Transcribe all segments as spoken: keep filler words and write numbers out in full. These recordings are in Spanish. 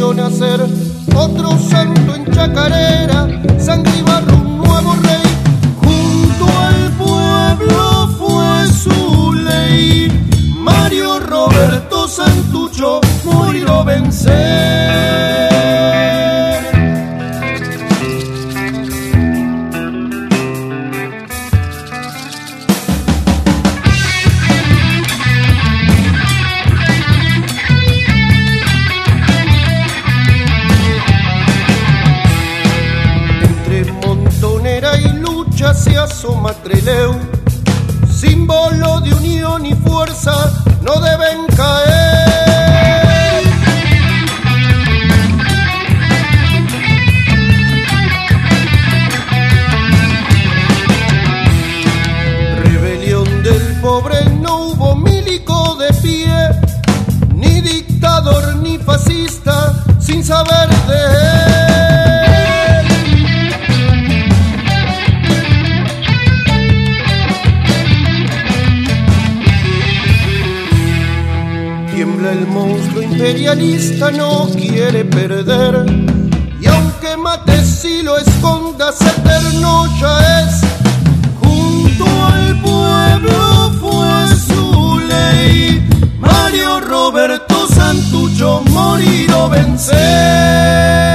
vio nacer otro santo en Chacarera, sangre y barro, un nuevo rey, junto al pueblo fue su ley. Mario Roberto Santucho, morir o vencer. Se asoma Treleu, símbolo de unión y fuerza, no deben caer. Rebelión del pobre, no hubo milico de pie, ni dictador ni fascista, sin saber de él. El monstruo imperialista no quiere perder, y aunque mate si lo escondas, eterno ya es. Junto al pueblo fue su ley. Mario Roberto Santucho, morir o vencer.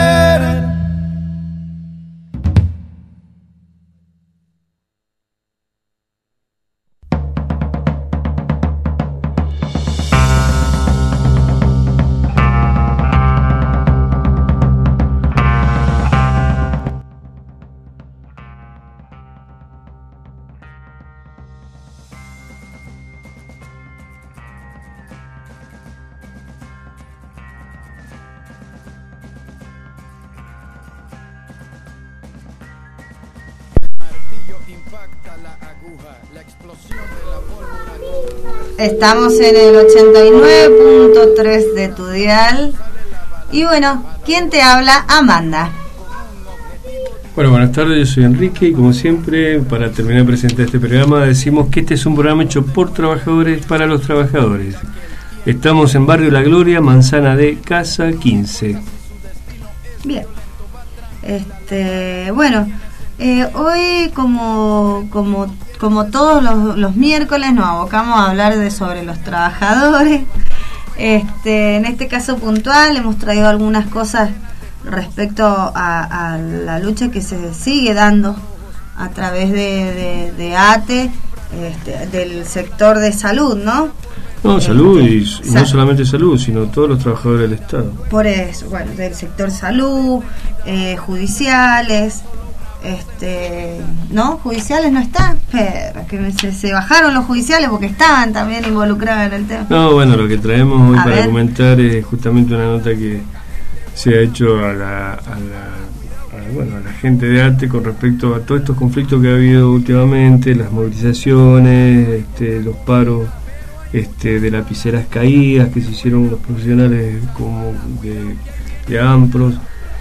Estamos en el ochenta y nueve punto tres de tu dial. Y bueno, ¿quién te habla? Amanda. Bueno, buenas tardes, yo soy Enrique y como siempre, para terminar de presentar este programa, decimos que este es un programa hecho por trabajadores para los trabajadores. Estamos en Barrio La Gloria, Manzana de Casa quince. Bien. Este, bueno, eh, hoy como como como todos los, los miércoles nos abocamos a hablar de sobre los trabajadores. Este, en este caso puntual hemos traído algunas cosas respecto a, a la lucha que se sigue dando a través de, de, de A T E, este, del sector de salud, ¿no? No, salud este, y, y no solamente salud, sino todos los trabajadores del Estado. Por eso, bueno, del sector salud, eh, judiciales, este, no, judiciales no están, pero que se, se bajaron los judiciales porque estaban también involucrados en el tema. No, bueno, lo que traemos hoy a para ver. comentar es justamente una nota que se ha hecho a la, a la, a, bueno, a la gente de A T E con respecto a todos estos conflictos que ha habido últimamente, las movilizaciones, este, los paros este, de lapiceras caídas que se hicieron los profesionales como de, de AMPROS,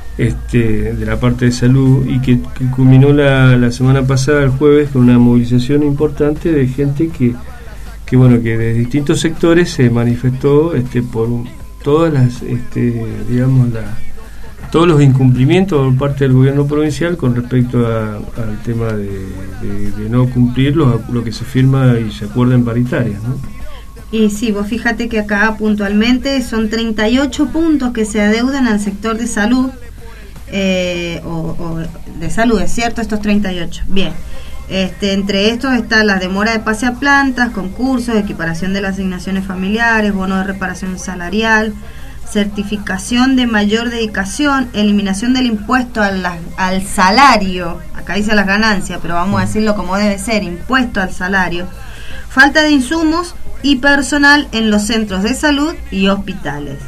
este, de la parte de salud, y que, que culminó la, la semana pasada, el jueves, con una movilización importante de gente que, que bueno, que de distintos sectores se manifestó este, por un, todas las, este, digamos, la, todos los incumplimientos por parte del gobierno provincial con respecto a, al tema de, de, de no cumplir lo, lo que se firma y se acuerda en paritarias, ¿no? Y sí, vos fíjate que acá puntualmente son treinta y ocho puntos que se adeudan al sector de salud. Eh, o, o de salud, es cierto, estos treinta y ocho. Bien, este, entre estos está la demora de pase a plantas, concursos, equiparación de las asignaciones familiares, bono de reparación salarial, certificación de mayor dedicación, eliminación del impuesto a la, al salario, acá dice las ganancias, pero vamos a decirlo como debe ser, impuesto al salario, falta de insumos y personal en los centros de salud y hospitales.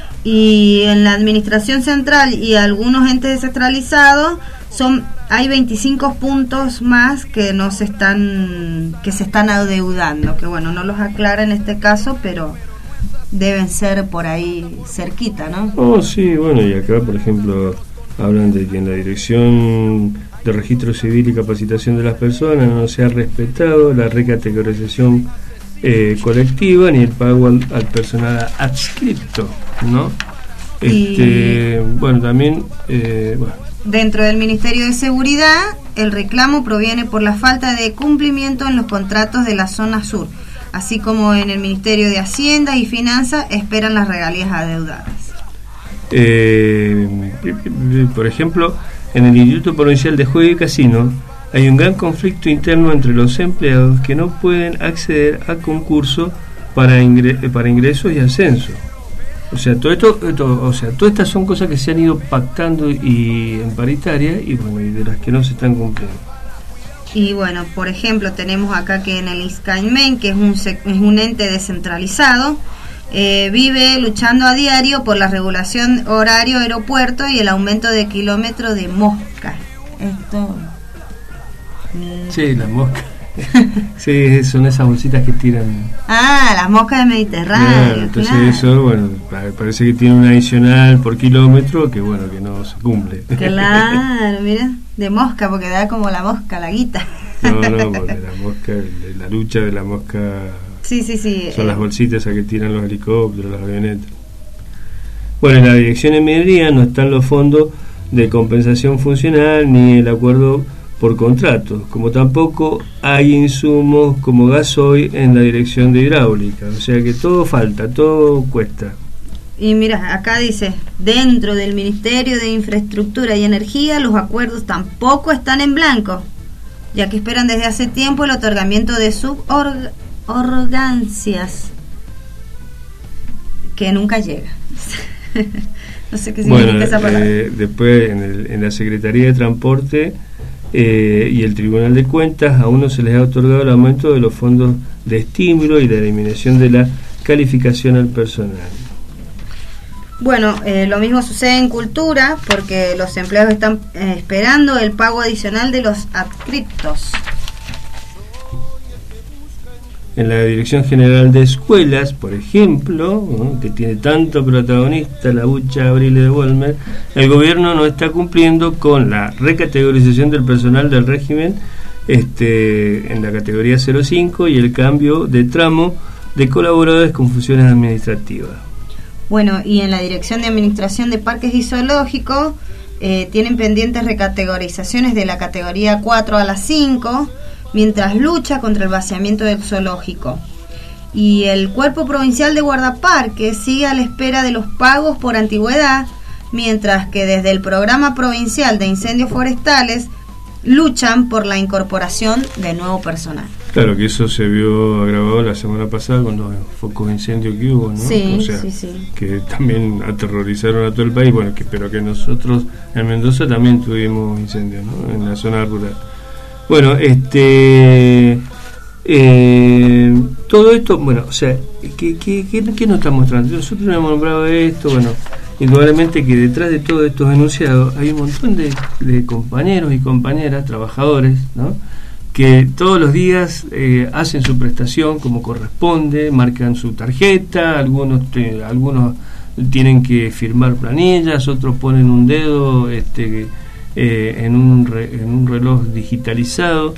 Y en la administración central y algunos entes descentralizados son hay veinticinco puntos más que no se están que se están adeudando, que bueno, no los aclara en este caso, pero deben ser por ahí cerquita, ¿no? Oh, sí, bueno, y acá por ejemplo hablan de que en la dirección de registro civil y capacitación de las personas no se ha respetado la recategorización eh, colectiva ni el pago al, al personal adscripto, ¿no? Este, y... Bueno, también... Eh, bueno. Dentro del Ministerio de Seguridad, el reclamo proviene por la falta de cumplimiento en los contratos de la zona sur, así como en el Ministerio de Hacienda y Finanzas esperan las regalías adeudadas. Eh, por ejemplo, en el Instituto Provincial de Juego y Casino hay un gran conflicto interno entre los empleados que no pueden acceder a concursos para, ingre- para ingresos y ascensos. O sea, todo esto, esto, o sea, todas estas son cosas que se han ido pactando y en paritaria y bueno, y de las que no se están cumpliendo. Y bueno, por ejemplo, tenemos acá que en el ISCAIMEN, que es un, es un ente descentralizado, eh, vive luchando a diario por la regulación horario aeropuerto y el aumento de kilómetros de mosca. Esto... Sí, las moscas. Sí, son esas bolsitas que tiran. Ah, las moscas del Mediterráneo. Claro, entonces claro. Eso, bueno, parece que tiene un adicional por kilómetro que bueno, que no se cumple. Claro, mira, de mosca, porque da como la mosca, la guita. No, no, porque la mosca, la lucha de la mosca. Sí, sí, sí. Son eh. las bolsitas a que tiran los helicópteros, las avionetas. Bueno, en la dirección de minería no están los fondos de compensación funcional ni el acuerdo por contratos, como tampoco hay insumos como gasoil en la dirección de hidráulica, o sea que todo falta, todo cuesta. Y mira, acá dice, dentro del Ministerio de Infraestructura y Energía los acuerdos tampoco están en blanco, ya que esperan desde hace tiempo el otorgamiento de suborgancias, que nunca llega. No sé qué significa bueno, esa palabra. Eh, después en, el, en la Secretaría de Transporte Eh, y el Tribunal de Cuentas a uno se les ha otorgado el aumento de los fondos de estímulo y la eliminación de la calificación al personal. Bueno, eh, lo mismo sucede en Cultura, porque los empleados están eh, esperando el pago adicional de los adscriptos. En la Dirección General de Escuelas, por ejemplo, ¿no?, que tiene tanto protagonista la bucha Abril de Volmer, el gobierno no está cumpliendo con la recategorización del personal del régimen este, en la categoría cero cinco y el cambio de tramo de colaboradores con funciones administrativas. Bueno, y en la Dirección de Administración de Parques y Zoológicos eh, tienen pendientes recategorizaciones de la categoría cuatro a la cinco, mientras lucha contra el vaciamiento del zoológico. Y el Cuerpo Provincial de Guardaparques sigue a la espera de los pagos por antigüedad, mientras que desde el Programa Provincial de Incendios Forestales luchan por la incorporación de nuevo personal. Claro que eso se vio agravado la semana pasada con los focos de incendio que hubo, ¿no? Sí, o sea, sí, sí. Que también aterrorizaron a todo el país. Bueno, que pero que nosotros en Mendoza también tuvimos incendios, ¿no?, en la zona rural. Bueno, este eh, todo esto, bueno, o sea, ¿qué, qué, qué, qué nos está mostrando? Nosotros hemos nombrado esto, bueno, indudablemente que detrás de todos estos enunciados hay un montón de, de compañeros y compañeras, trabajadores, ¿no?, que todos los días eh, hacen su prestación como corresponde, marcan su tarjeta, algunos te, algunos tienen que firmar planillas, otros ponen un dedo este Eh, en un re, en un reloj digitalizado,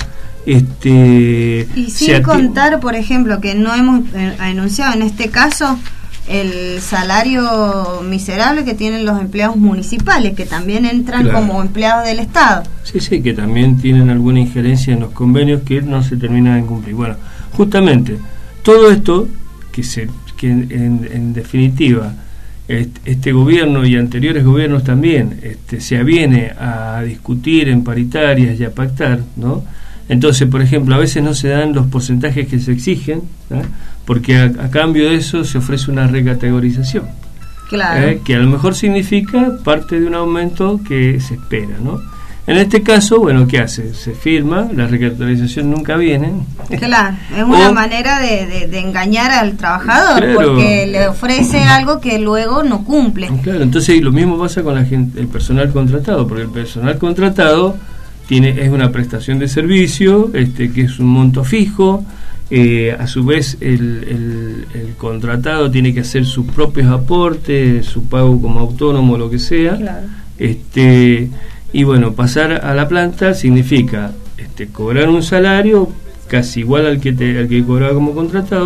este y sin contar, por ejemplo, que no hemos eh, enunciado en este caso el salario miserable que tienen los empleados municipales, que también entran claro. como empleados del Estado. Sí, sí, que también tienen alguna injerencia en los convenios que no se terminan de cumplir. Bueno, justamente todo esto que se que en, en, en definitiva este gobierno y anteriores gobiernos también este, se aviene a discutir en paritarias y a pactar, ¿no? Entonces, por ejemplo, a veces no se dan los porcentajes que se exigen, ¿no?, porque a, a cambio de eso se ofrece una recategorización, claro. ¿eh? Que a lo mejor significa parte de un aumento que se espera, ¿no? En este caso, bueno, ¿qué hace? Se firma, la recategorización nunca viene. Claro, es una o, manera de, de, de engañar al trabajador, claro, porque le ofrece algo que luego no cumple. Claro, entonces lo mismo pasa con la gente, el personal contratado, porque el personal contratado tiene es una prestación de servicio, este que es un monto fijo, eh, a su vez el, el, el contratado tiene que hacer sus propios aportes, su pago como autónomo, lo que sea. Claro. Este Y bueno, pasar a la planta significa este, cobrar un salario casi igual al que te, al que cobraba como contratado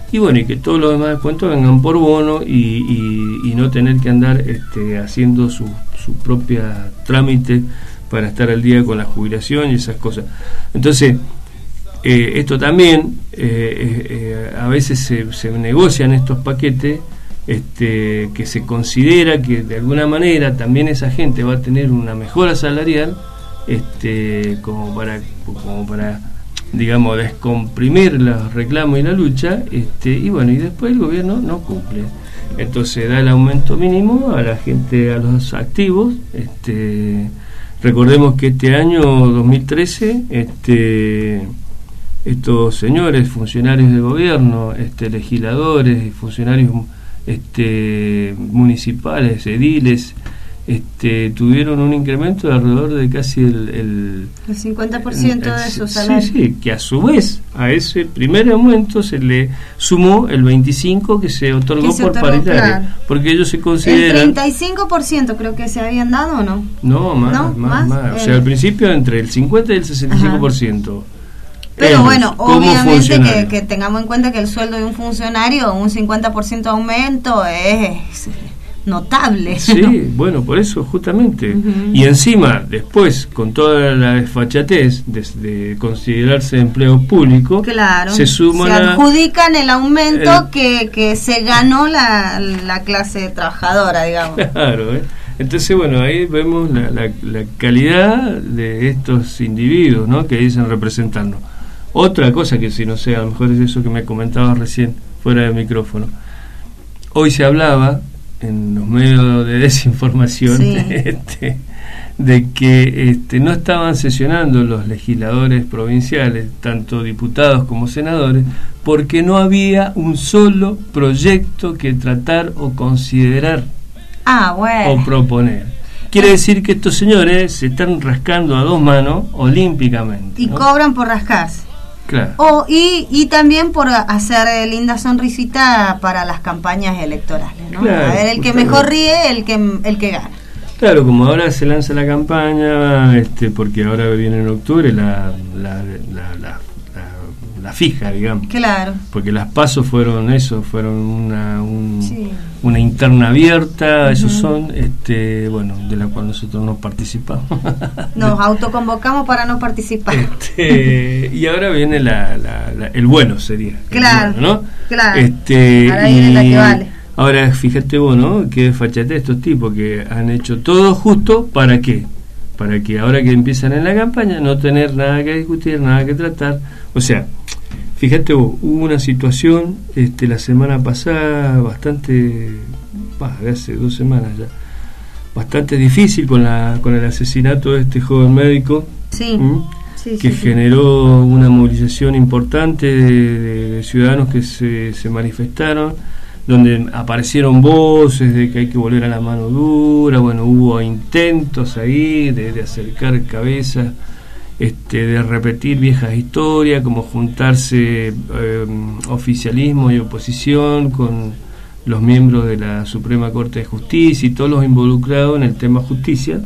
y bueno, y que todos los demás descuentos vengan por bono y, y, y no tener que andar este, haciendo su, su propia trámite para estar al día con la jubilación y esas cosas. Entonces, eh, esto también, eh, eh, a veces se, se negocian estos paquetes, este, que se considera que de alguna manera también esa gente va a tener una mejora salarial, este, como para, como para digamos, descomprimir los reclamos y la lucha, este, y bueno, y después el gobierno no cumple. Entonces da el aumento mínimo a la gente, a los activos. Este, recordemos que este año dos mil trece, este, estos señores funcionarios de gobierno, este, legisladores y funcionarios este, municipales, ediles, Este, tuvieron un incremento de alrededor de casi el, el, el cincuenta por ciento de su salario. Sí, sí, que a su vez a ese primer aumento se le sumó el veinticinco por ciento que se otorgó, que se otorgó por paritaria, claro. Porque ellos se consideran... El treinta y cinco por ciento creo que se habían dado, ¿o no? No, más, ¿No? más, más. más. O sea, al principio entre el cincuenta y el sesenta y cinco por ciento. Ajá. Pero ellos, bueno, obviamente que, que tengamos en cuenta que el sueldo de un funcionario, un cincuenta por ciento de aumento es... notable. Sí, bueno, por eso justamente. Uh-huh. Y encima, después, con toda la desfachatez de, de considerarse empleo público, claro, se suman, se adjudican el aumento el, que, que se ganó la, la clase trabajadora, digamos. Claro, ¿eh? Entonces, bueno, ahí vemos la, la, la calidad de estos individuos, ¿no?, que dicen representarnos. Otra cosa que si no sé, a lo mejor es eso que me comentabas recién, fuera del micrófono. Hoy se hablaba en los medios de desinformación, sí, este, de que este, no estaban sesionando los legisladores provinciales, tanto diputados como senadores, porque no había un solo proyecto que tratar o considerar, ah, bueno, o proponer. Quiere decir que estos señores se están rascando a dos manos olímpicamente, y ¿no? Cobran por rascarse. Claro. O, y, y también por hacer eh, linda sonrisita para las campañas electorales, ¿no? Claro, a ver, el que mejor ríe, el que el que gana. Claro, como ahora se lanza la campaña, este, porque ahora viene en octubre la la, la, la, la, la fija, digamos. Claro. Porque las pasos fueron eso, fueron una un, sí. una interna abierta, uh-huh. Esos son, este, bueno, de la cual nosotros no participamos. Nos autoconvocamos para no participar. Este, y ahora viene la, la, la, el bueno sería. Claro, bueno, ¿no? Claro. Este, ahora viene la que vale. Ahora fíjate vos, ¿no?, que fachate estos tipos que han hecho todo justo, ¿para qué? Para que ahora que empiezan en la campaña no tener nada que discutir, nada que tratar. O sea, fíjate vos, hubo una situación este, la semana pasada bastante, bah, de hace dos semanas ya, bastante difícil con la con el asesinato de este joven médico, sí, sí, que sí, generó sí. una movilización importante de, de, de ciudadanos que se, se manifestaron, donde aparecieron voces de que hay que volver a la mano dura. Bueno, hubo intentos ahí de, de acercar cabezas, este, de repetir viejas historias, como juntarse eh, oficialismo y oposición con los miembros de la Suprema Corte de Justicia y todos los involucrados en el tema justicia.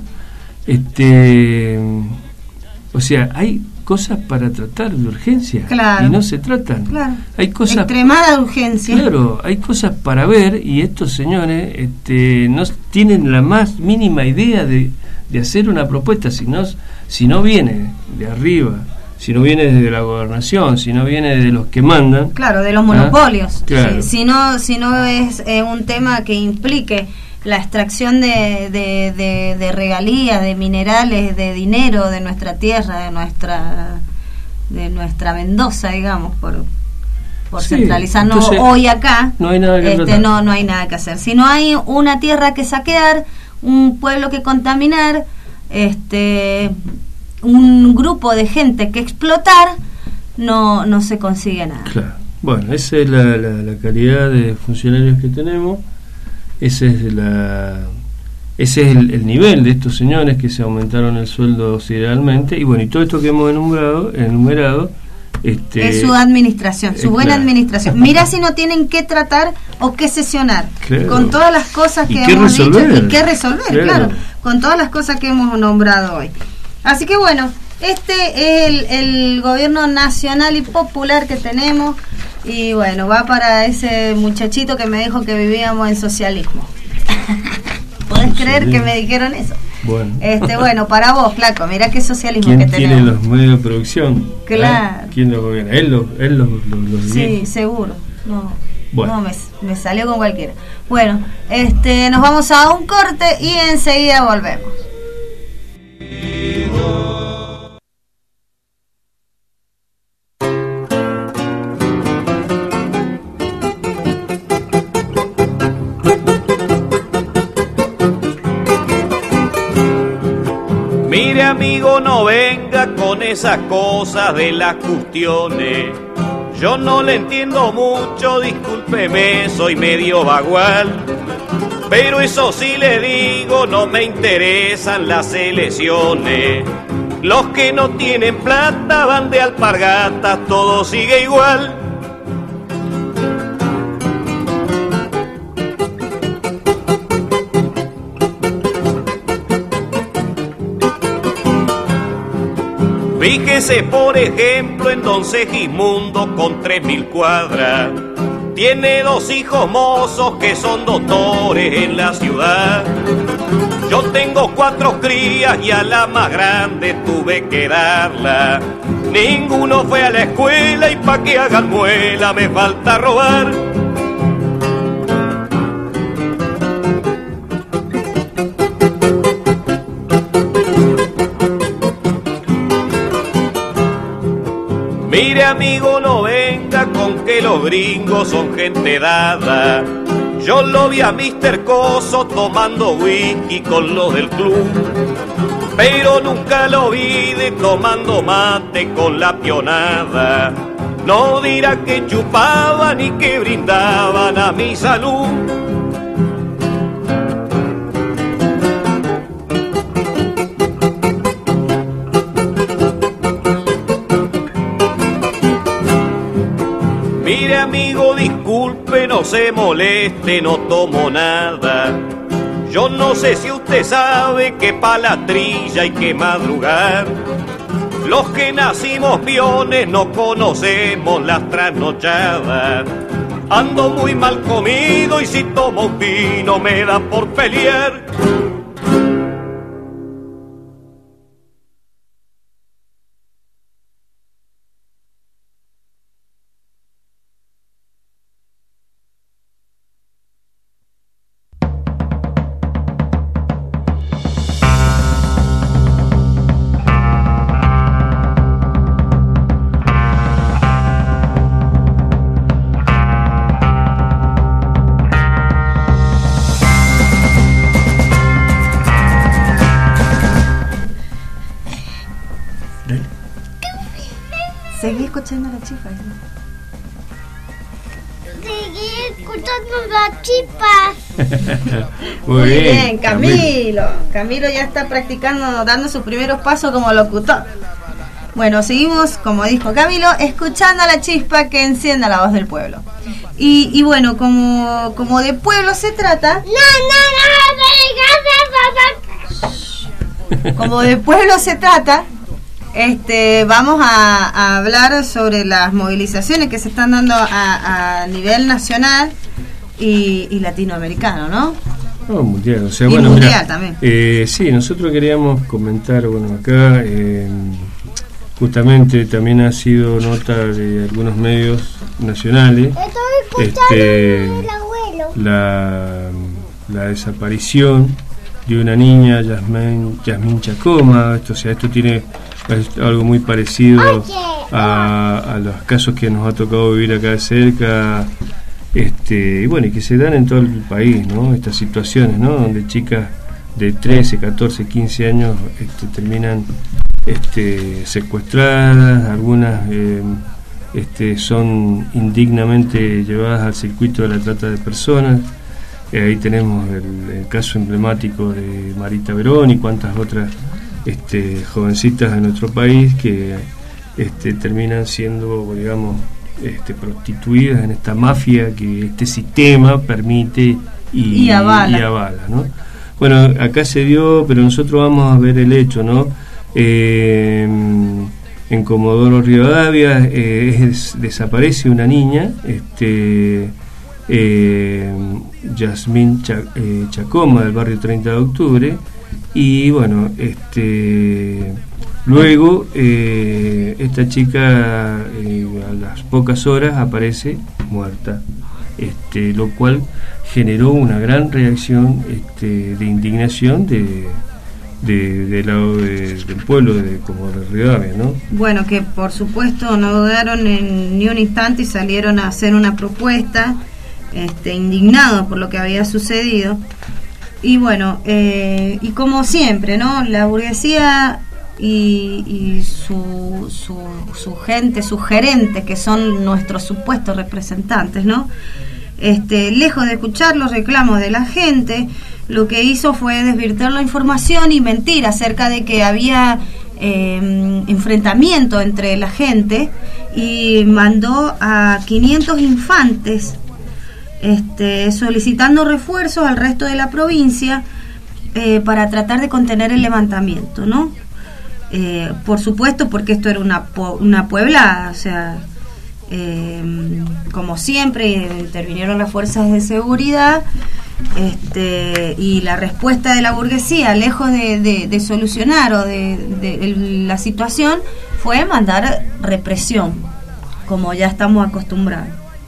Este, o sea, hay cosas para tratar de urgencia, claro, y no se tratan. Claro. Hay cosas extremada urgencia. Claro, hay cosas para ver, y estos señores este, no tienen la más mínima idea de, de hacer una propuesta. Si no, si no viene de arriba, si no viene desde la gobernación, si no viene de los que mandan, claro, de los monopolios. ¿Ah? Claro. Si, si no, si no es eh, un tema que implique la extracción de, de, de, de regalías, de minerales, de dinero de nuestra tierra, de nuestra de nuestra Mendoza, digamos, por por sí, centralizarnos entonces, hoy acá, no hay nada que este, no no hay nada que hacer. Si no hay una tierra que saquear, un pueblo que contaminar, este un grupo de gente que explotar, no no se consigue nada. Claro. Bueno, esa es la, la, la calidad de funcionarios que tenemos. Ese es la ese es el, el nivel de estos señores que se aumentaron el sueldo considerablemente. Y bueno, y todo esto que hemos enumerado, enumerado este, es su administración, su buena claro. administración. Mira si no tienen que tratar o que sesionar, claro, con todas las cosas que hemos resolver? dicho y que resolver, claro. claro, con todas las cosas que hemos nombrado hoy. Así que bueno, este es el, el gobierno nacional y popular que tenemos. Y bueno, va para ese muchachito que me dijo que vivíamos en socialismo. ¿Podés creer que me dijeron eso? Bueno. Este, bueno, para vos, flaco, mirá qué socialismo ¿Quién que tenemos. tiene los medios de producción? Claro. ¿Eh? ¿Quién los gobierna? Él los él los, los, los Sí, dirige. seguro. No, Bueno. no me, me salió con cualquiera. Bueno, este, nos vamos a un corte y enseguida volvemos. Mire amigo, no venga con esas cosas de las cuestiones. Yo no le entiendo mucho, discúlpeme, soy medio bagual. Pero eso sí le digo, no me interesan las elecciones. Los que no tienen plata van de alpargatas, todo sigue igual. Fíjese por ejemplo en don Segismundo con tres mil cuadras. Tiene dos hijos mozos que son doctores en la ciudad. Yo tengo cuatro crías y a la más grande tuve que darla. Ninguno fue a la escuela y pa' que hagan muela me falta robar. Mire amigo, no venga con que los gringos son gente dada. Yo lo vi a mister Coso tomando whisky con los del club, pero nunca lo vi de tomando mate con la pionada. No dirá que chupaban ni que brindaban a mi salud. Mire amigo, disculpe, no se moleste, no tomo nada. Yo no sé si usted sabe que pa' la trilla hay que madrugar. Los que nacimos piones no conocemos las trasnochadas. Ando muy mal comido y si tomo un vino me da por pelear. Seguí escuchando a la chifa. Seguí escuchando las chispas. Muy, Muy bien, bien, Camilo. Camilo ya está practicando, dando sus primeros pasos como locutor. Bueno, seguimos, como dijo Camilo, escuchando a la chispa que encienda la voz del pueblo. Y, y bueno, como, como de pueblo se trata... No, no, no, Como de pueblo se trata, este, vamos a, a hablar sobre las movilizaciones que se están dando a, a nivel nacional y, y latinoamericano, ¿no? Oh, mundial, o sea, Y bueno, mundial mirá, también. Eh, sí, nosotros queríamos comentar, bueno, acá eh, justamente también ha sido nota de algunos medios nacionales. Estoy escuchando Este, el abuelo. la, la desaparición de una niña, Yasmín, Yasmín Chacoma. Esto, o sea, esto tiene es algo muy parecido a, a los casos que nos ha tocado vivir acá de cerca, este, y bueno, y que se dan en todo el país, ¿no? Estas situaciones, ¿no? Donde chicas de trece, catorce, quince años este, terminan este, secuestradas, algunas eh, este, son indignamente llevadas al circuito de la trata de personas. Eh, ahí tenemos el, el caso emblemático de Marita Verón y cuantas otras este, jovencitas de nuestro país que este, terminan siendo, digamos, este, prostituidas en esta mafia que este sistema permite y, Y avala. y avala, ¿no? Bueno, acá se dio, pero nosotros vamos a ver el hecho, ¿no? Eh, en Comodoro Rivadavia eh, es, desaparece una niña, este, eh, Yasmín Cha, eh, Chacoma, del barrio treinta de octubre, y bueno, este, luego eh, esta chica eh, a las pocas horas aparece muerta, este, lo cual generó una gran reacción este, de indignación de de, de lado de, del pueblo de Comodoro Rivadavia, ¿no? Bueno, que por supuesto no dudaron en ni un instante y salieron a hacer una propuesta, este, indignados por lo que había sucedido. Y bueno, eh, y como siempre, ¿no? La burguesía y, y su, su, su gente, sus gerentes, que son nuestros supuestos representantes, ¿no? Este, lejos de escuchar los reclamos de la gente, lo que hizo fue desvirtuar la información y mentir acerca de que había eh, enfrentamiento entre la gente, y mandó a quinientos infantes este, solicitando refuerzos al resto de la provincia eh, para tratar de contener el levantamiento, ¿no? Eh, por supuesto, porque esto era una, una pueblada, o sea, eh, como siempre intervinieron las fuerzas de seguridad. Este, y la respuesta de la burguesía, lejos de, de, de solucionar o de, de, de la situación, fue mandar represión, como ya estamos acostumbrados.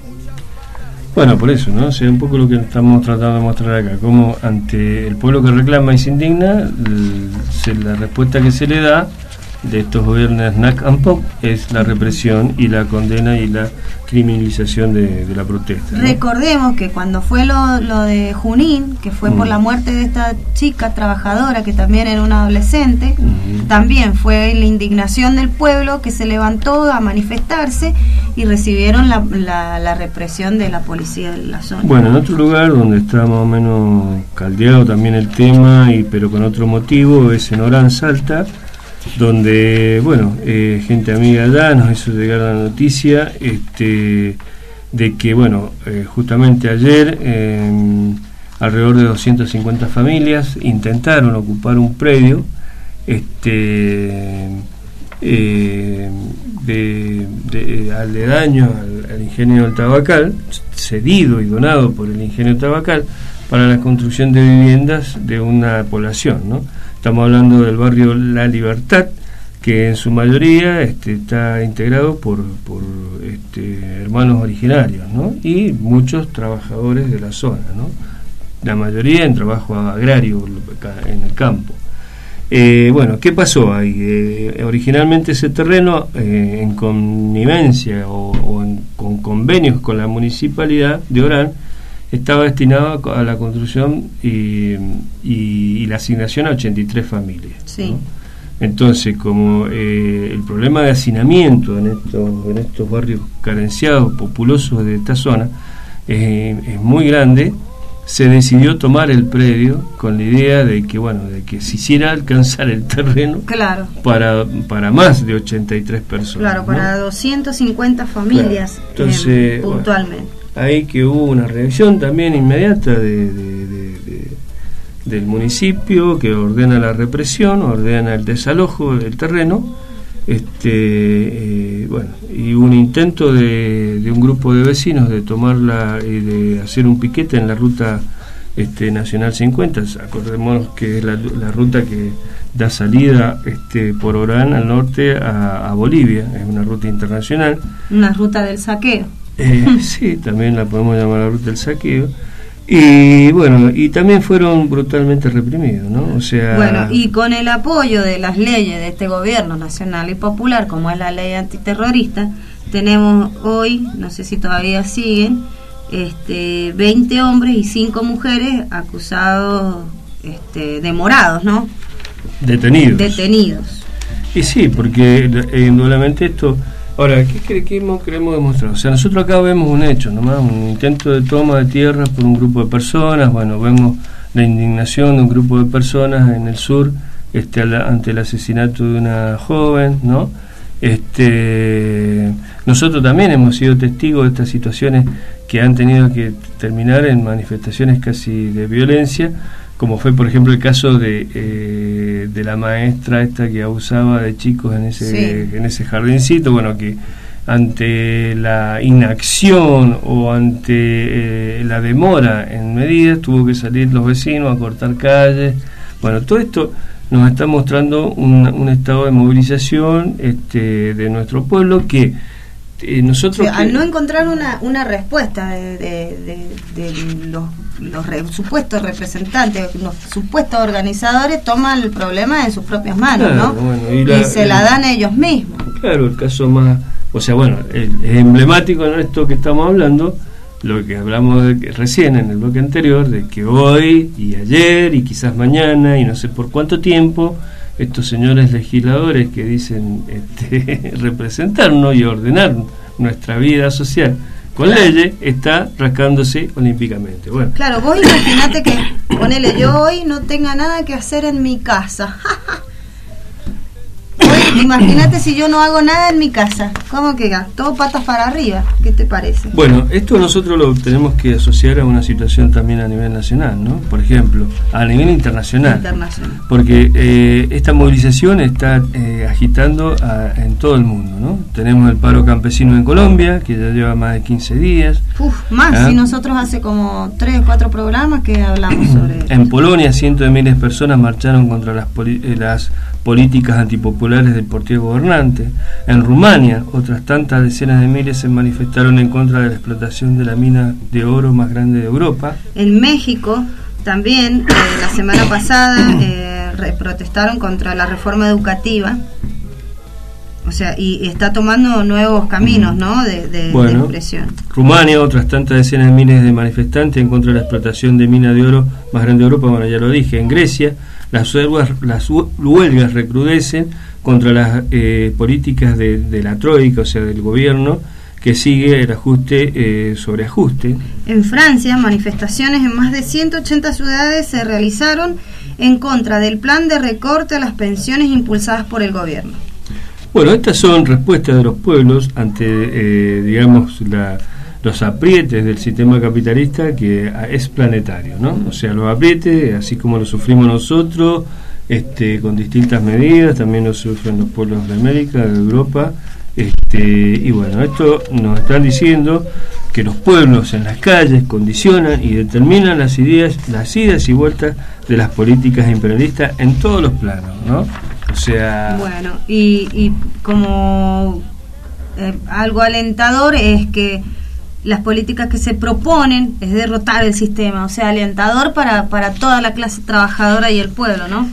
Bueno, por eso, ¿no? O sea, un poco lo que estamos tratando de mostrar acá, como ante el pueblo que reclama y se indigna, se, la respuesta que se le da de estos gobiernos N A C and P O C es la represión y la condena y la criminalización de, de la protesta, ¿no? Recordemos que cuando fue lo, lo de Junín, que fue mm. por la muerte de esta chica trabajadora, que también era una adolescente, mm. también fue la indignación del pueblo que se levantó a manifestarse y recibieron la, la, la represión de la policía de la zona. Bueno, en otro lugar donde está más o menos caldeado también el tema, y pero con otro motivo, es en Orán, Salta, donde, bueno, eh, gente amiga allá nos hizo llegar la noticia este, de que, bueno, eh, justamente ayer eh, alrededor de doscientas cincuenta familias intentaron ocupar un predio este, eh, de, de aledaño al, al ingenio del Tabacal, cedido y donado por el ingenio Tabacal para la construcción de viviendas de una población, ¿no? Estamos hablando del barrio La Libertad, que en su mayoría este, está integrado por, por este, hermanos originarios, ¿no? Y muchos trabajadores de la zona, ¿no? La mayoría en trabajo agrario en el campo. Eh, bueno, ¿qué pasó ahí? Eh, originalmente ese terreno, eh, en connivencia o, o en, con convenios con la municipalidad de Orán, estaba destinado a la construcción y, y, y la asignación a ochenta y tres familias, sí, ¿no? Entonces, como eh, el problema de hacinamiento en estos, en estos barrios carenciados, populosos de esta zona, eh, es muy grande, se decidió tomar el predio con la idea de que, bueno, de que se hiciera alcanzar el terreno, claro, para para más de ochenta y tres personas. Claro, para, ¿no?, doscientas cincuenta familias, claro. Entonces, eh, puntualmente. Bueno, ahí que hubo una reacción también inmediata de, de, de, de, del municipio, que ordena la represión, ordena el desalojo del terreno, este eh, bueno, y un intento de, de un grupo de vecinos de tomarla y de hacer un piquete en la ruta este, Nacional cincuenta. Acordémonos que es la, la ruta que da salida este, por Orán al norte a, a Bolivia, es una ruta internacional. Una ruta del saqueo. Eh, sí, también la podemos llamar la ruta del saqueo. Y bueno, y también fueron brutalmente reprimidos, ¿no? O sea, bueno, y con el apoyo de las leyes de este gobierno nacional y popular, como es la ley antiterrorista, tenemos hoy, no sé si todavía siguen, este, veinte hombres y cinco mujeres acusados, este, demorados, ¿no? Detenidos. Detenidos. Y sí, porque eh, indudablemente esto... Ahora, ¿qué queremos, queremos demostrar? O sea, nosotros acá vemos un hecho, nomás, un intento de toma de tierras por un grupo de personas. Bueno, vemos la indignación de un grupo de personas en el sur este, ante el asesinato de una joven, ¿no? Este, nosotros también hemos sido testigos de estas situaciones que han tenido que terminar en manifestaciones casi de violencia, como fue, por ejemplo, el caso de, eh, de, de la maestra esta que abusaba de chicos en ese, Sí. en ese jardincito, bueno, que ante la inacción o ante eh, la demora en medidas tuvo que salir los vecinos a cortar calles. Bueno, todo esto nos está mostrando un, un estado de movilización este, de nuestro pueblo que eh, nosotros... Sí, al no encontrar una, una respuesta de, de, de, de los, los re, supuestos representantes, los supuestos organizadores, toman el problema en sus propias manos, Claro, ¿no? bueno, y y la- se la dan ellos mismos. Claro, el caso más... O sea, bueno, el, el emblemático en esto que estamos hablando, lo que hablamos de que recién en el bloque anterior, de que hoy y ayer y quizás mañana y no sé por cuánto tiempo, estos señores legisladores que dicen este, representarnos y ordenar nuestra vida social con Claro. leyes, está rascándose olímpicamente. Bueno, Claro, vos imaginate que, ponele, yo hoy no tenga nada que hacer en mi casa. Hoy, imagínate si yo no hago nada en mi casa. ¿Cómo que todo patas para arriba? ¿Qué te parece? Bueno, esto nosotros lo tenemos que asociar a una situación también a nivel nacional, ¿no? Por ejemplo, a nivel internacional. Internacional. Porque eh, esta movilización está eh, agitando a, en todo el mundo, ¿no? Tenemos el paro campesino en Colombia, que ya lleva más de quince días. Uf, más, ¿Ah? si nosotros hace como tres o cuatro programas que hablamos sobre esto. En Polonia, cientos de miles de personas marcharon contra las, poli- eh, las políticas antipopulares del partido gobernante. En Rumania, otras tantas decenas de miles se manifestaron en contra de la explotación de la mina de oro más grande de Europa. En México también, eh, la semana pasada, eh, re- protestaron contra la reforma educativa. O sea, y está tomando nuevos caminos, ¿no? De, de, Bueno. de expresión. Rumania, otras tantas decenas de miles de manifestantes en contra de la explotación de mina de oro más grande de Europa, bueno, ya lo dije. En Grecia, las huelgas, las hu- huelgas recrudecen contra las eh, políticas de, de la Troika, o sea, del gobierno, que sigue el ajuste eh, sobre ajuste. En Francia, manifestaciones en más de ciento ochenta ciudades se realizaron en contra del plan de recorte a las pensiones impulsadas por el gobierno. Bueno, estas son respuestas de los pueblos ante, eh, digamos, la, los aprietes del sistema capitalista que es planetario, ¿no? O sea, los aprietes, así como lo sufrimos nosotros, este, con distintas medidas, también lo sufren los pueblos de América, de Europa, este, y bueno, esto nos están diciendo que los pueblos en las calles condicionan y determinan las ideas, las idas y vueltas de las políticas imperialistas en todos los planos, ¿no? O sea... Bueno, y, y como eh, algo alentador es que las políticas que se proponen es derrotar el sistema, o sea, alentador para, para toda la clase trabajadora y el pueblo, ¿no?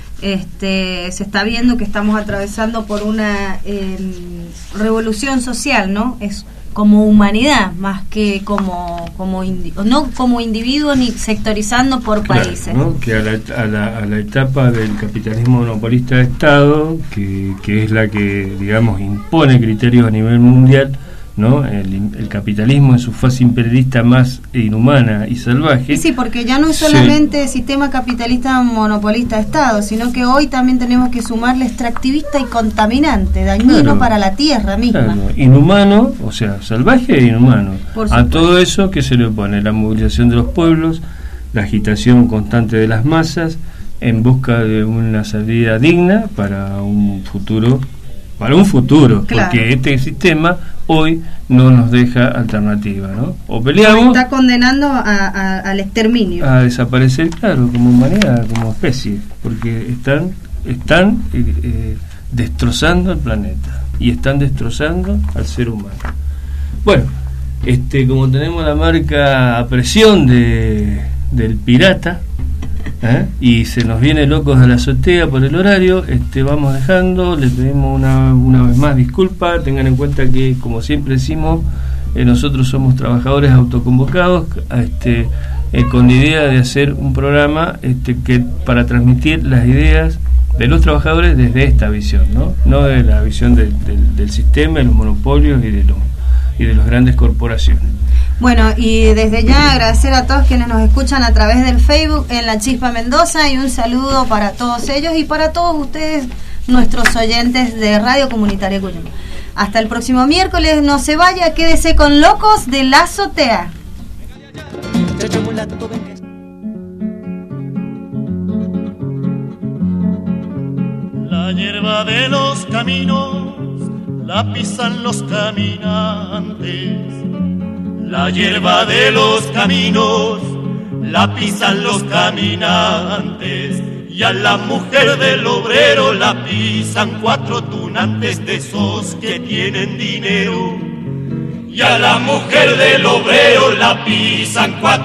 Este, se está viendo que estamos atravesando por una eh, revolución social, ¿no? Es como humanidad, más que como, como indi- no como individuo ni sectorizando por Claro, países. ¿no? Que a la, a, la, a la etapa del capitalismo monopolista de Estado, que, que es la que, digamos, impone criterios a nivel mundial, ¿no? El, el capitalismo en su fase imperialista más inhumana y salvaje. Y sí, porque ya no es Sí. solamente sistema capitalista monopolista de Estado, sino que hoy también tenemos que sumarle extractivista y contaminante, dañino Claro. para la tierra misma. Claro, inhumano, o sea, salvaje e inhumano. Por A supuesto. todo eso que se le opone la movilización de los pueblos, la agitación constante de las masas en busca de una salida digna para un futuro, para un futuro, Claro. porque este sistema hoy no nos deja alternativa, ¿no? O peleamos Está condenando a- a- al exterminio. a desaparecer, claro, como humanidad, como especie, porque están están eh, eh, destrozando el planeta y están destrozando al ser humano. Bueno, este como tenemos la marca a presión de del pirata, ¿eh? Y se nos viene locos de la azotea por el horario, este vamos dejando, les pedimos una, una vez más disculpas, tengan en cuenta que como siempre decimos, eh, nosotros somos trabajadores autoconvocados, este eh, con la idea de hacer un programa este que para transmitir las ideas de los trabajadores desde esta visión, no, no de la visión del, del, del sistema, de los monopolios y de los y de las grandes corporaciones. Bueno, y desde ya agradecer a todos quienes nos escuchan a través del Facebook en La Chispa Mendoza, y un saludo para todos ellos y para todos ustedes, nuestros oyentes de Radio Comunitaria Cuyum. Hasta el próximo miércoles, no se vaya, quédese con Locos de la Azotea. La hierba de los caminos la pisan los caminantes. La hierba de los caminos la pisan los caminantes. Y a la mujer del obrero la pisan cuatro tunantes de esos que tienen dinero. Y a la mujer del obrero la pisan cuatro